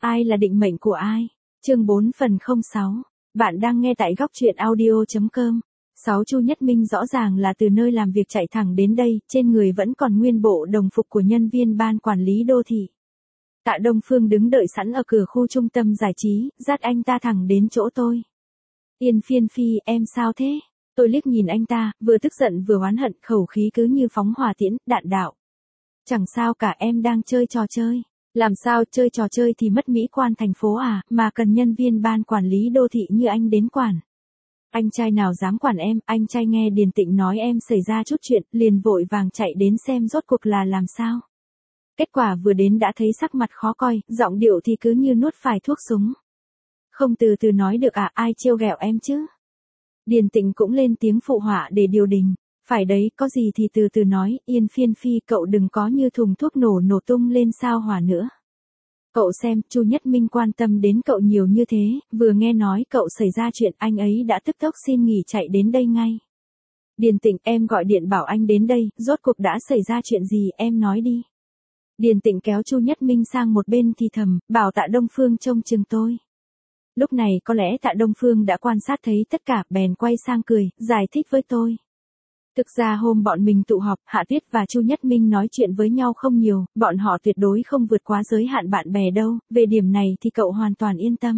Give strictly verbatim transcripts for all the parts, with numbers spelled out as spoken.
Ai là định mệnh của ai? Chương bốn phần không sáu. Bạn đang nghe tại góc truyện audio.com. sáu Chu Nhất Minh rõ ràng là từ nơi làm việc chạy thẳng đến đây, trên người vẫn còn nguyên bộ đồng phục của nhân viên ban quản lý đô thị. Tạ Đông Phương đứng đợi sẵn ở cửa khu trung tâm giải trí, dắt anh ta thẳng đến chỗ tôi. Yên Phiên Phi, em sao thế? Tôi liếc nhìn anh ta, vừa tức giận vừa oán hận, khẩu khí cứ như phóng hỏa tiễn, đạn đạo. Chẳng sao cả, em đang chơi trò chơi. Làm sao chơi trò chơi thì mất mỹ quan thành phố à, mà cần nhân viên ban quản lý đô thị như anh đến quản. Anh trai nào dám quản em, anh trai nghe Điền Tịnh nói em xảy ra chút chuyện, liền vội vàng chạy đến xem rốt cuộc là làm sao. Kết quả vừa đến đã thấy sắc mặt khó coi, giọng điệu thì cứ như nuốt phải thuốc súng. Không từ từ nói được à, ai trêu ghẹo em chứ? Điền Tịnh cũng lên tiếng phụ họa để điều đình. Phải đấy, có gì thì từ từ nói, Yên Phiên Phi, cậu đừng có như thùng thuốc nổ nổ tung lên sao hỏa nữa. Cậu xem, Chu Nhất Minh quan tâm đến cậu nhiều như thế, vừa nghe nói cậu xảy ra chuyện, anh ấy đã tức tốc xin nghỉ chạy đến đây ngay. Điền Tịnh, em gọi điện bảo anh đến đây, rốt cuộc đã xảy ra chuyện gì, em nói đi. Điền Tịnh kéo Chu Nhất Minh sang một bên thì thầm, bảo Tạ Đông Phương trông chừng tôi. Lúc này có lẽ Tạ Đông Phương đã quan sát thấy tất cả, bèn quay sang cười, giải thích với tôi. Thực ra hôm bọn mình tụ họp, Hạ Tuyết và Chu Nhất Minh nói chuyện với nhau không nhiều, bọn họ tuyệt đối không vượt quá giới hạn bạn bè đâu, về điểm này thì cậu hoàn toàn yên tâm.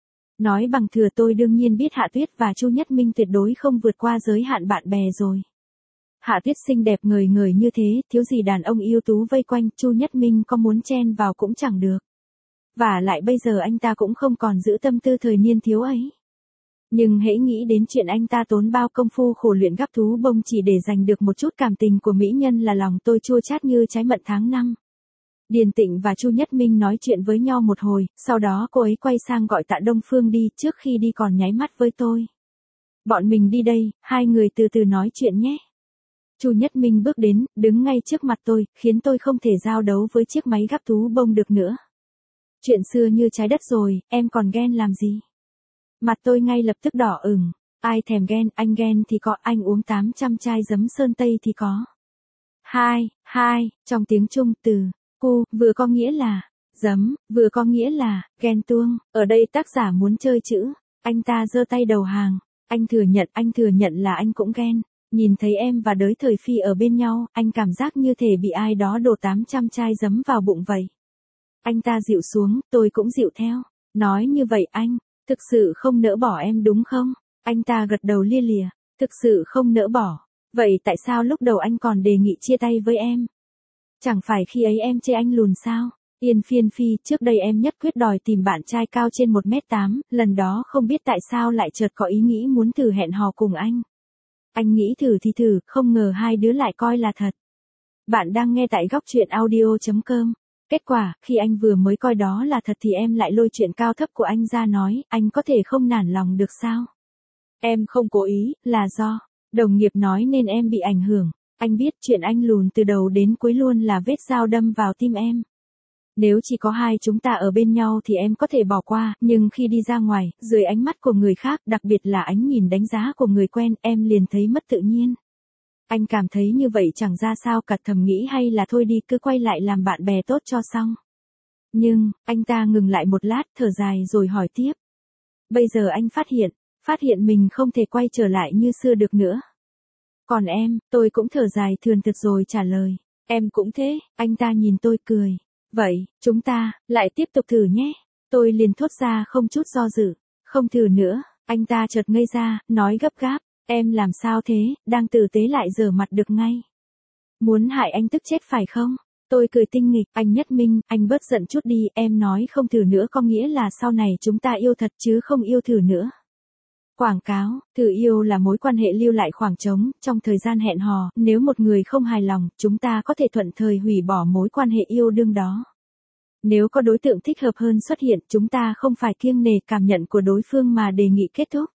Nói bằng thừa, tôi đương nhiên biết Hạ Tuyết và Chu Nhất Minh tuyệt đối không vượt qua giới hạn bạn bè rồi. Hạ Tuyết xinh đẹp ngời ngời như thế, thiếu gì đàn ông yêu tú vây quanh, Chu Nhất Minh có muốn chen vào cũng chẳng được. Và lại bây giờ anh ta cũng không còn giữ tâm tư thời niên thiếu ấy. Nhưng hễ nghĩ đến chuyện anh ta tốn bao công phu khổ luyện gắp thú bông chỉ để giành được một chút cảm tình của mỹ nhân là lòng tôi chua chát như trái mận tháng năm. Điền Tịnh và Chu Nhất Minh nói chuyện với nhau một hồi, sau đó cô ấy quay sang gọi Tạ Đông Phương đi, trước khi đi còn nháy mắt với tôi. Bọn mình đi đây, hai người từ từ nói chuyện nhé. Chu Nhất Minh bước đến, đứng ngay trước mặt tôi, khiến tôi không thể giao đấu với chiếc máy gắp thú bông được nữa. Chuyện xưa như trái đất rồi, em còn ghen làm gì? Mặt tôi ngay lập tức đỏ ửng, ai thèm ghen, anh ghen thì có, anh uống tám trăm chai giấm sơn tây thì có. Hai, hai, trong tiếng Trung từ, cu, vừa có nghĩa là, giấm, vừa có nghĩa là, ghen tuông, ở đây tác giả muốn chơi chữ, anh ta giơ tay đầu hàng, anh thừa nhận, anh thừa nhận là anh cũng ghen, nhìn thấy em và đới thời Phi ở bên nhau, anh cảm giác như thể bị ai đó đổ tám trăm chai giấm vào bụng vậy. Anh ta dịu xuống, tôi cũng dịu theo, nói như vậy anh. Thực sự không nỡ bỏ em đúng không? Anh ta gật đầu lia lịa. Thực sự không nỡ bỏ. Vậy tại sao lúc đầu anh còn đề nghị chia tay với em? Chẳng phải khi ấy em chê anh lùn sao? Yên Phiên Phi, trước đây em nhất quyết đòi tìm bạn trai cao trên một mét tám, lần đó không biết tại sao lại chợt có ý nghĩ muốn thử hẹn hò cùng anh. Anh nghĩ thử thì thử, không ngờ hai đứa lại coi là thật. Bạn đang nghe tại góc truyện audio.com. Kết quả, khi anh vừa mới coi đó là thật thì em lại lôi chuyện cao thấp của anh ra nói, anh có thể không nản lòng được sao? Em không cố ý, là do đồng nghiệp nói nên em bị ảnh hưởng. Anh biết chuyện anh lùn từ đầu đến cuối luôn là vết dao đâm vào tim em. Nếu chỉ có hai chúng ta ở bên nhau thì em có thể bỏ qua, nhưng khi đi ra ngoài, dưới ánh mắt của người khác, đặc biệt là ánh nhìn đánh giá của người quen, em liền thấy mất tự nhiên. Anh cảm thấy như vậy chẳng ra sao cả, thầm nghĩ hay là thôi đi, cứ quay lại làm bạn bè tốt cho xong. Nhưng, anh ta ngừng lại một lát, thở dài rồi hỏi tiếp. Bây giờ anh phát hiện, phát hiện mình không thể quay trở lại như xưa được nữa. Còn em, tôi cũng thở dài thườn thượt rồi trả lời. Em cũng thế, anh ta nhìn tôi cười. Vậy, chúng ta, lại tiếp tục thử nhé. Tôi liền thốt ra không chút do dự. Không thử nữa, anh ta chợt ngây ra, nói gấp gáp. Em làm sao thế, đang tử tế lại rửa mặt được ngay. Muốn hại anh tức chết phải không? Tôi cười tinh nghịch, anh Nhất Minh, anh bớt giận chút đi, em nói không thử nữa có nghĩa là sau này chúng ta yêu thật chứ không yêu thử nữa. Quảng cáo, thử yêu là mối quan hệ lưu lại khoảng trống, trong thời gian hẹn hò, nếu một người không hài lòng, chúng ta có thể thuận thời hủy bỏ mối quan hệ yêu đương đó. Nếu có đối tượng thích hợp hơn xuất hiện, chúng ta không phải kiêng nề cảm nhận của đối phương mà đề nghị kết thúc.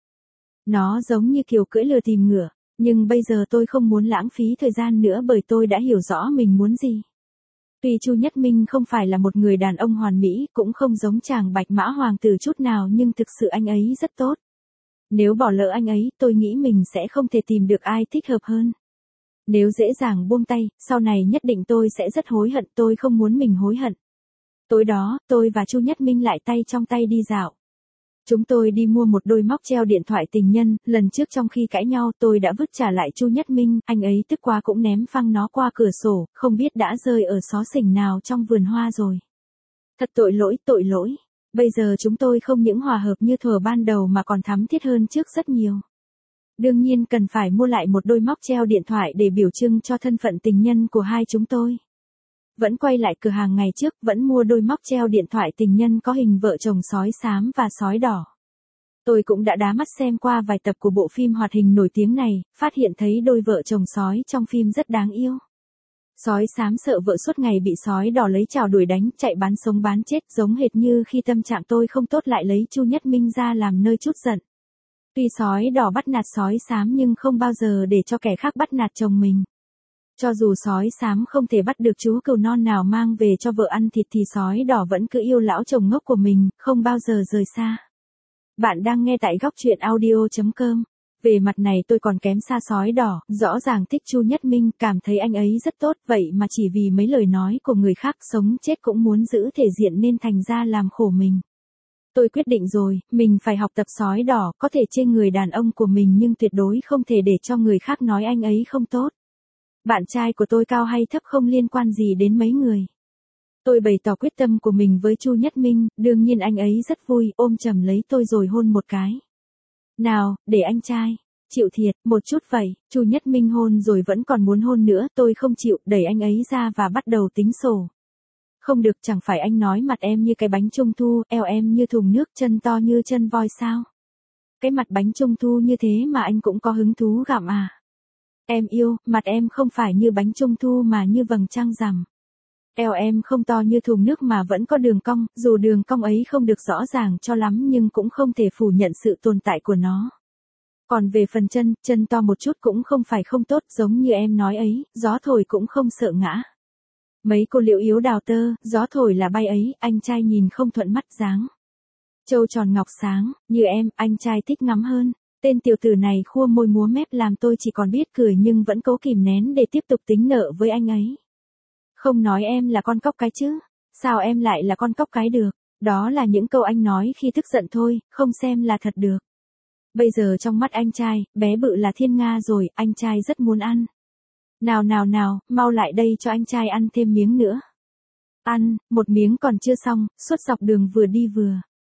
Nó giống như kiểu cưỡi lừa tìm ngựa, nhưng bây giờ tôi không muốn lãng phí thời gian nữa bởi tôi đã hiểu rõ mình muốn gì. Tuy Chu Nhất Minh không phải là một người đàn ông hoàn mỹ, cũng không giống chàng bạch mã hoàng tử chút nào nhưng thực sự anh ấy rất tốt. Nếu bỏ lỡ anh ấy, tôi nghĩ mình sẽ không thể tìm được ai thích hợp hơn. Nếu dễ dàng buông tay, sau này nhất định tôi sẽ rất hối hận, tôi không muốn mình hối hận. Tối đó, tôi và Chu Nhất Minh lại tay trong tay đi dạo. Chúng tôi đi mua một đôi móc treo điện thoại tình nhân, lần trước trong khi cãi nhau tôi đã vứt trả lại Chu Nhất Minh, anh ấy tức quá cũng ném phăng nó qua cửa sổ, không biết đã rơi ở xó xỉnh nào trong vườn hoa rồi. Thật tội lỗi, tội lỗi. Bây giờ chúng tôi không những hòa hợp như thuở ban đầu mà còn thắm thiết hơn trước rất nhiều. Đương nhiên cần phải mua lại một đôi móc treo điện thoại để biểu trưng cho thân phận tình nhân của hai chúng tôi. Vẫn quay lại cửa hàng ngày trước, vẫn mua đôi móc treo điện thoại tình nhân có hình vợ chồng sói xám và sói đỏ. Tôi cũng đã đá mắt xem qua vài tập của bộ phim hoạt hình nổi tiếng này, phát hiện thấy đôi vợ chồng sói trong phim rất đáng yêu. Sói xám sợ vợ suốt ngày bị sói đỏ lấy chảo đuổi đánh, chạy bán sống bán chết, giống hệt như khi tâm trạng tôi không tốt lại lấy Chu Nhất Minh ra làm nơi trút giận. Tuy sói đỏ bắt nạt sói xám nhưng không bao giờ để cho kẻ khác bắt nạt chồng mình. Cho dù sói xám không thể bắt được chú cừu non nào mang về cho vợ ăn thịt thì sói đỏ vẫn cứ yêu lão chồng ngốc của mình, không bao giờ rời xa. Bạn đang nghe tại góc truyện audio chấm com. Về mặt này tôi còn kém xa sói đỏ, rõ ràng thích Chu Nhất Minh, cảm thấy anh ấy rất tốt, vậy mà chỉ vì mấy lời nói của người khác sống chết cũng muốn giữ thể diện nên thành ra làm khổ mình. Tôi quyết định rồi, mình phải học tập sói đỏ, có thể chê người đàn ông của mình nhưng tuyệt đối không thể để cho người khác nói anh ấy không tốt. Bạn trai của tôi cao hay thấp không liên quan gì đến mấy người. Tôi bày tỏ quyết tâm của mình với Chu Nhất Minh, đương nhiên anh ấy rất vui, ôm chầm lấy tôi rồi hôn một cái. Nào, để anh trai. Chịu thiệt, một chút vậy, Chu Nhất Minh hôn rồi vẫn còn muốn hôn nữa, tôi không chịu, đẩy anh ấy ra và bắt đầu tính sổ. Không được, chẳng phải anh nói mặt em như cái bánh trung thu, eo em như thùng nước, chân to như chân voi sao? Cái mặt bánh trung thu như thế mà anh cũng có hứng thú gặm à? Em yêu, mặt em không phải như bánh trung thu mà như vầng trăng rằm. Eo em không to như thùng nước mà vẫn có đường cong, dù đường cong ấy không được rõ ràng cho lắm nhưng cũng không thể phủ nhận sự tồn tại của nó. Còn về phần chân, chân to một chút cũng không phải không tốt, giống như em nói ấy, gió thổi cũng không sợ ngã. Mấy cô liễu yếu đào tơ, gió thổi là bay ấy, anh trai nhìn không thuận mắt dáng. Trâu tròn ngọc sáng, như em, anh trai thích ngắm hơn. Tên tiểu tử này khua môi múa mép làm tôi chỉ còn biết cười nhưng vẫn cố kìm nén để tiếp tục tính nợ với anh ấy. Không nói em là con cóc cái chứ, sao em lại là con cóc cái được, đó là những câu anh nói khi tức giận thôi, không xem là thật được. Bây giờ trong mắt anh trai, bé bự là thiên nga rồi, anh trai rất muốn ăn. Nào nào nào, mau lại đây cho anh trai ăn thêm miếng nữa. Ăn, một miếng còn chưa xong, suốt dọc đường vừa đi vừa.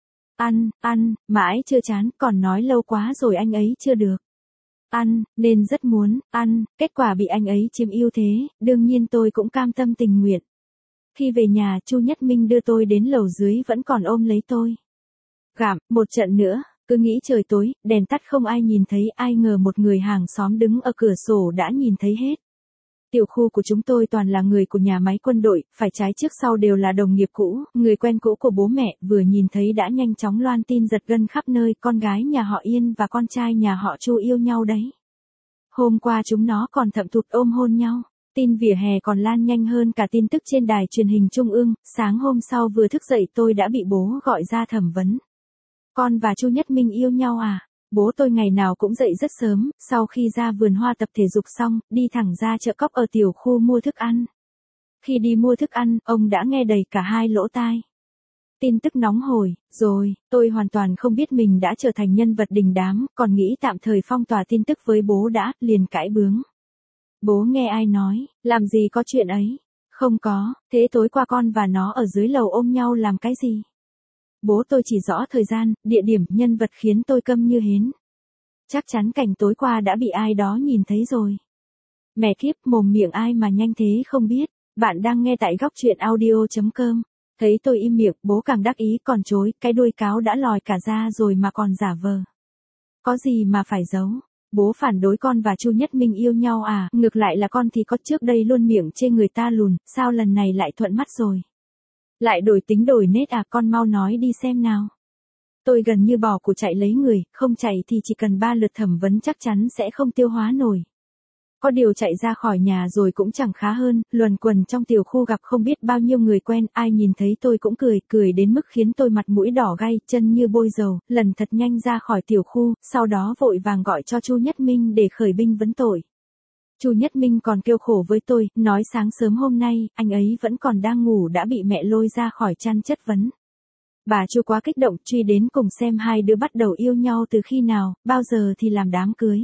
Ăn, ăn, mãi chưa chán, còn nói lâu quá rồi anh ấy chưa được. Ăn, nên rất muốn, ăn, kết quả bị anh ấy chiếm ưu thế, đương nhiên tôi cũng cam tâm tình nguyện. Khi về nhà, Chu Nhất Minh đưa tôi đến lầu dưới vẫn còn ôm lấy tôi. Gặm, một trận nữa, cứ nghĩ trời tối, đèn tắt không ai nhìn thấy, ai ngờ một người hàng xóm đứng ở cửa sổ đã nhìn thấy hết. Tiểu khu của chúng tôi toàn là người của nhà máy quân đội, phải trái trước sau đều là đồng nghiệp cũ, người quen cũ của bố mẹ, vừa nhìn thấy đã nhanh chóng loan tin giật gân khắp nơi, con gái nhà họ Yên và con trai nhà họ Chu yêu nhau đấy. Hôm qua chúng nó còn thậm thụt ôm hôn nhau, tin vỉa hè còn lan nhanh hơn cả tin tức trên đài truyền hình trung ương, sáng hôm sau vừa thức dậy tôi đã bị bố gọi ra thẩm vấn. Con và Chu Nhất Minh yêu nhau à? Bố tôi ngày nào cũng dậy rất sớm, sau khi ra vườn hoa tập thể dục xong, đi thẳng ra chợ cóc ở tiểu khu mua thức ăn. Khi đi mua thức ăn, ông đã nghe đầy cả hai lỗ tai. Tin tức nóng hổi, rồi, tôi hoàn toàn không biết mình đã trở thành nhân vật đình đám, còn nghĩ tạm thời phong tỏa tin tức với bố đã, liền cãi bướng. Bố nghe ai nói, làm gì có chuyện ấy? Không có, thế tối qua con và nó ở dưới lầu ôm nhau làm cái gì? Bố tôi chỉ rõ thời gian, địa điểm, nhân vật khiến tôi câm như hến. Chắc chắn cảnh tối qua đã bị ai đó nhìn thấy rồi. Mẹ kiếp, mồm miệng ai mà nhanh thế không biết. Bạn đang nghe tại góc truyện audio chấm com. Thấy tôi im miệng, bố càng đắc ý còn chối, cái đuôi cáo đã lòi cả ra rồi mà còn giả vờ. Có gì mà phải giấu? Bố phản đối con và Chu Nhất Minh yêu nhau à, ngược lại là con thì có trước đây luôn miệng chê người ta lùn, sao lần này lại thuận mắt rồi? Lại đổi tính đổi nết à, con mau nói đi xem nào. Tôi gần như bỏ của chạy lấy người, không chạy thì chỉ cần ba lượt thẩm vấn chắc chắn sẽ không tiêu hóa nổi. Có điều chạy ra khỏi nhà rồi cũng chẳng khá hơn, luẩn quẩn trong tiểu khu gặp không biết bao nhiêu người quen, ai nhìn thấy tôi cũng cười, cười đến mức khiến tôi mặt mũi đỏ gay, chân như bôi dầu, lần thật nhanh ra khỏi tiểu khu, sau đó vội vàng gọi cho Chu Nhất Minh để khởi binh vấn tội. Chu Nhất Minh còn kêu khổ với tôi, nói sáng sớm hôm nay, anh ấy vẫn còn đang ngủ đã bị mẹ lôi ra khỏi chăn chất vấn. Bà Chu quá kích động, truy đến cùng xem hai đứa bắt đầu yêu nhau từ khi nào, bao giờ thì làm đám cưới.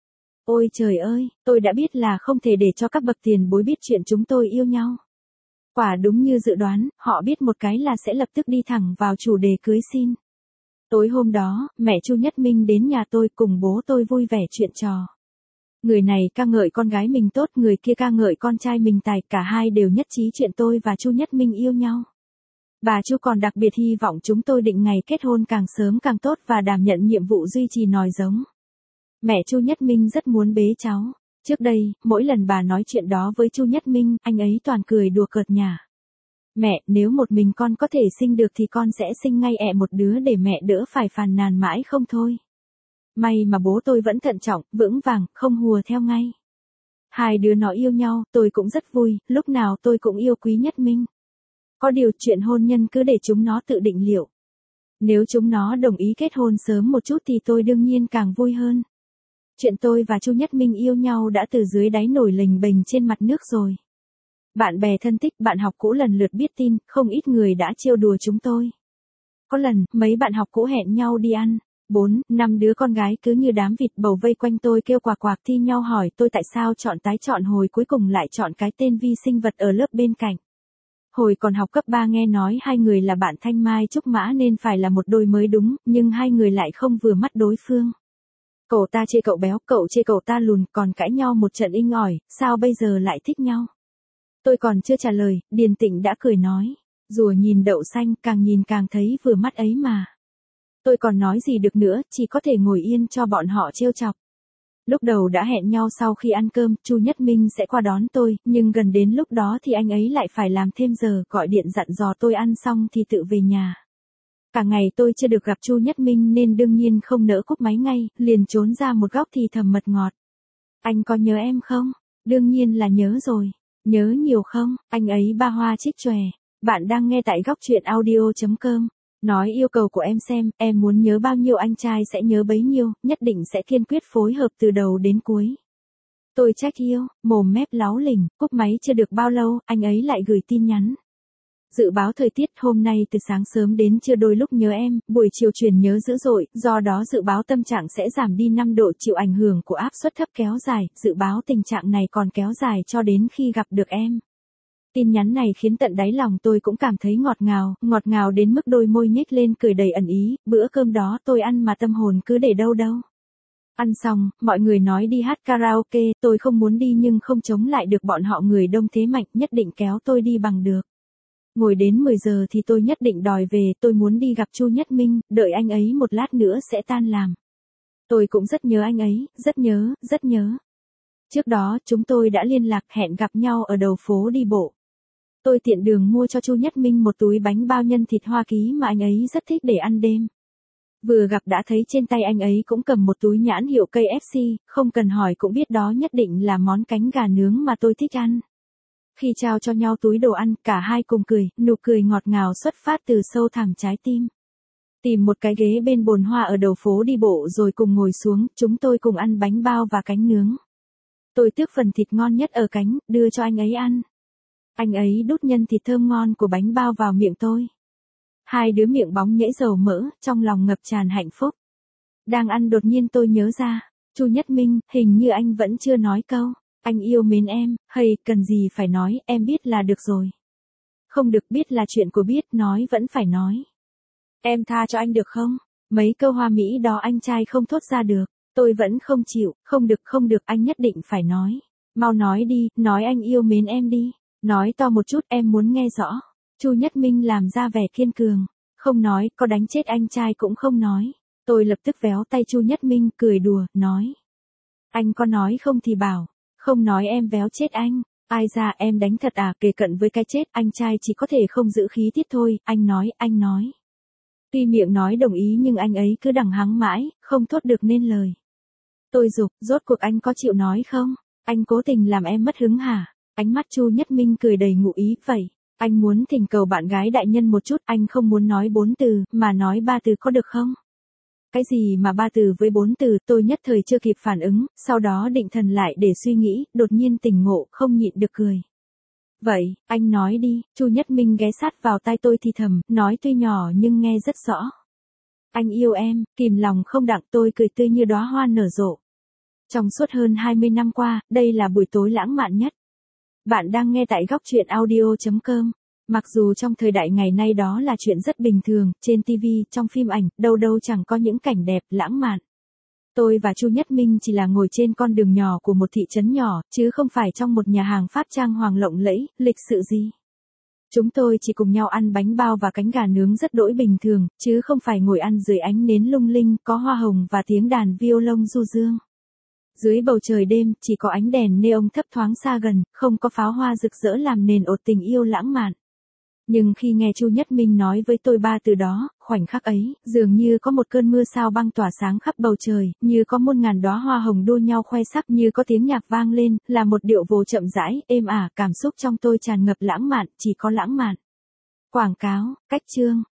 Ôi trời ơi, tôi đã biết là không thể để cho các bậc tiền bối biết chuyện chúng tôi yêu nhau. Quả đúng như dự đoán, họ biết một cái là sẽ lập tức đi thẳng vào chủ đề cưới xin. Tối hôm đó, mẹ Chu Nhất Minh đến nhà tôi cùng bố tôi vui vẻ chuyện trò. Người này ca ngợi con gái mình tốt, người kia ca ngợi con trai mình tài, cả hai đều nhất trí chuyện tôi và Chu Nhất Minh yêu nhau. Bà Chu còn đặc biệt hy vọng chúng tôi định ngày kết hôn càng sớm càng tốt và đảm nhận nhiệm vụ duy trì nòi giống. Mẹ Chu Nhất Minh rất muốn bế cháu. Trước đây, mỗi lần bà nói chuyện đó với Chu Nhất Minh, anh ấy toàn cười đùa cợt nhả. Mẹ, nếu một mình con có thể sinh được thì con sẽ sinh ngay ẹ một đứa để mẹ đỡ phải phàn nàn mãi không thôi. May mà bố tôi vẫn thận trọng, vững vàng, không hùa theo ngay. Hai đứa nó yêu nhau, tôi cũng rất vui, lúc nào tôi cũng yêu Quý Nhất Minh. Có điều chuyện hôn nhân cứ để chúng nó tự định liệu. Nếu chúng nó đồng ý kết hôn sớm một chút thì tôi đương nhiên càng vui hơn. Chuyện tôi và Chu Nhất Minh yêu nhau đã từ dưới đáy nổi lềnh bềnh trên mặt nước rồi. Bạn bè thân thích, bạn học cũ lần lượt biết tin, không ít người đã trêu đùa chúng tôi. Có lần, mấy bạn học cũ hẹn nhau đi ăn. Bốn, năm đứa con gái cứ như đám vịt bầu vây quanh tôi kêu quạc quạc thi nhau hỏi tôi tại sao chọn tái chọn hồi cuối cùng lại chọn cái tên vi sinh vật ở lớp bên cạnh. Hồi còn học cấp ba nghe nói hai người là bạn Thanh Mai Trúc Mã nên phải là một đôi mới đúng, nhưng hai người lại không vừa mắt đối phương. Cậu ta chê cậu béo, cậu chê cậu ta lùn, còn cãi nhau một trận inh ỏi, sao bây giờ lại thích nhau? Tôi còn chưa trả lời, Điền Tịnh đã cười nói, rùa nhìn đậu xanh, càng nhìn càng thấy vừa mắt ấy mà. Tôi còn nói gì được nữa, chỉ có thể ngồi yên cho bọn họ trêu chọc. Lúc đầu đã hẹn nhau sau khi ăn cơm, Chu Nhất Minh sẽ qua đón tôi, nhưng gần đến lúc đó thì anh ấy lại phải làm thêm giờ, gọi điện dặn dò tôi ăn xong thì tự về nhà. Cả ngày tôi chưa được gặp Chu Nhất Minh nên đương nhiên không nỡ cúp máy ngay, liền trốn ra một góc thì thầm mật ngọt. Anh có nhớ em không? Đương nhiên là nhớ rồi. Nhớ nhiều không? Anh ấy ba hoa trích chòe. Bạn đang nghe tại góc truyện audio chấm com. Nói yêu cầu của em xem, em muốn nhớ bao nhiêu anh trai sẽ nhớ bấy nhiêu, nhất định sẽ kiên quyết phối hợp từ đầu đến cuối. Tôi trách yêu, mồm mép láu lỉnh, cúp máy chưa được bao lâu, anh ấy lại gửi tin nhắn. Dự báo thời tiết hôm nay từ sáng sớm đến trưa đôi lúc nhớ em, buổi chiều chuyển nhớ dữ dội, do đó dự báo tâm trạng sẽ giảm đi năm độ chịu ảnh hưởng của áp suất thấp kéo dài, dự báo tình trạng này còn kéo dài cho đến khi gặp được em. Tin nhắn này khiến tận đáy lòng tôi cũng cảm thấy ngọt ngào, ngọt ngào đến mức đôi môi nhếch lên cười đầy ẩn ý, bữa cơm đó tôi ăn mà tâm hồn cứ để đâu đâu. Ăn xong, mọi người nói đi hát karaoke, tôi không muốn đi nhưng không chống lại được bọn họ người đông thế mạnh, nhất định kéo tôi đi bằng được. Ngồi đến mười giờ thì tôi nhất định đòi về, tôi muốn đi gặp Chu Nhất Minh, đợi anh ấy một lát nữa sẽ tan làm. Tôi cũng rất nhớ anh ấy, rất nhớ, rất nhớ. Trước đó, chúng tôi đã liên lạc hẹn gặp nhau ở đầu phố đi bộ. Tôi tiện đường mua cho Chu Nhất Minh một túi bánh bao nhân thịt Hoa Ký mà anh ấy rất thích để ăn đêm. Vừa gặp đã thấy trên tay anh ấy cũng cầm một túi nhãn hiệu ca ép xê, không cần hỏi cũng biết đó nhất định là món cánh gà nướng mà tôi thích ăn. Khi trao cho nhau túi đồ ăn, cả hai cùng cười, nụ cười ngọt ngào xuất phát từ sâu thẳm trái tim. Tìm một cái ghế bên bồn hoa ở đầu phố đi bộ rồi cùng ngồi xuống, chúng tôi cùng ăn bánh bao và cánh nướng. Tôi tước phần thịt ngon nhất ở cánh, đưa cho anh ấy ăn. Anh ấy đút nhân thịt thơm ngon của bánh bao vào miệng tôi. Hai đứa miệng bóng nhễ dầu mỡ, trong lòng ngập tràn hạnh phúc. Đang ăn đột nhiên tôi nhớ ra, Chu Nhất Minh, hình như anh vẫn chưa nói câu, anh yêu mến em, hay cần gì phải nói, em biết là được rồi. Không được, biết là chuyện của biết, nói vẫn phải nói. Em tha cho anh được không? Mấy câu hoa mỹ đó anh trai không thốt ra được, tôi vẫn không chịu, không được không được, anh nhất định phải nói. Mau nói đi, nói anh yêu mến em đi. Nói to một chút, em muốn nghe rõ. Chu Nhất Minh làm ra vẻ kiên cường. Không nói, có đánh chết anh trai cũng không nói. Tôi lập tức véo tay Chu Nhất Minh, cười đùa, nói. Anh có nói không thì bảo. Không nói em véo chết anh. Ai ra em đánh thật à, kề cận với cái chết, anh trai chỉ có thể không giữ khí tiết thôi, anh nói, anh nói. Tuy miệng nói đồng ý nhưng anh ấy cứ đằng hắng mãi, không thốt được nên lời. Tôi giục, rốt cuộc anh có chịu nói không? Anh cố tình làm em mất hứng hả? Ánh mắt Chu Nhất Minh cười đầy ngụ ý, vậy, anh muốn thỉnh cầu bạn gái đại nhân một chút, anh không muốn nói bốn từ, mà nói ba từ có được không? cái gì mà ba từ với bốn từ, tôi nhất thời chưa kịp phản ứng, sau đó định thần lại để suy nghĩ, đột nhiên tỉnh ngộ, không nhịn được cười. Vậy, anh nói đi, Chu Nhất Minh ghé sát vào tai tôi thì thầm, nói tuy nhỏ nhưng nghe rất rõ. Anh yêu em, kìm lòng không đặng, tôi cười tươi như đóa hoa nở rộ. Trong suốt hơn hai mươi năm qua, đây là buổi tối lãng mạn nhất. Bạn đang nghe tại góc truyện audio chấm com. Mặc dù trong thời đại ngày nay đó là chuyện rất bình thường, trên ti vi, trong phim ảnh, đâu đâu chẳng có những cảnh đẹp, lãng mạn. Tôi và Chu Nhất Minh chỉ là ngồi trên con đường nhỏ của một thị trấn nhỏ, chứ không phải trong một nhà hàng Pháp trang hoàng lộng lẫy, lịch sự gì. Chúng tôi chỉ cùng nhau ăn bánh bao và cánh gà nướng rất đỗi bình thường, chứ không phải ngồi ăn dưới ánh nến lung linh, có hoa hồng và tiếng đàn violon du dương. Dưới bầu trời đêm, chỉ có ánh đèn neon thấp thoáng xa gần, không có pháo hoa rực rỡ làm nền ột tình yêu lãng mạn. Nhưng khi nghe Chu Nhất Minh nói với tôi ba từ đó, khoảnh khắc ấy, dường như có một cơn mưa sao băng tỏa sáng khắp bầu trời, như có muôn ngàn đóa hoa hồng đua nhau khoe sắc, như có tiếng nhạc vang lên, là một điệu vồ chậm rãi, êm ả, cảm xúc trong tôi tràn ngập lãng mạn, chỉ có lãng mạn. Quảng cáo, cách chương.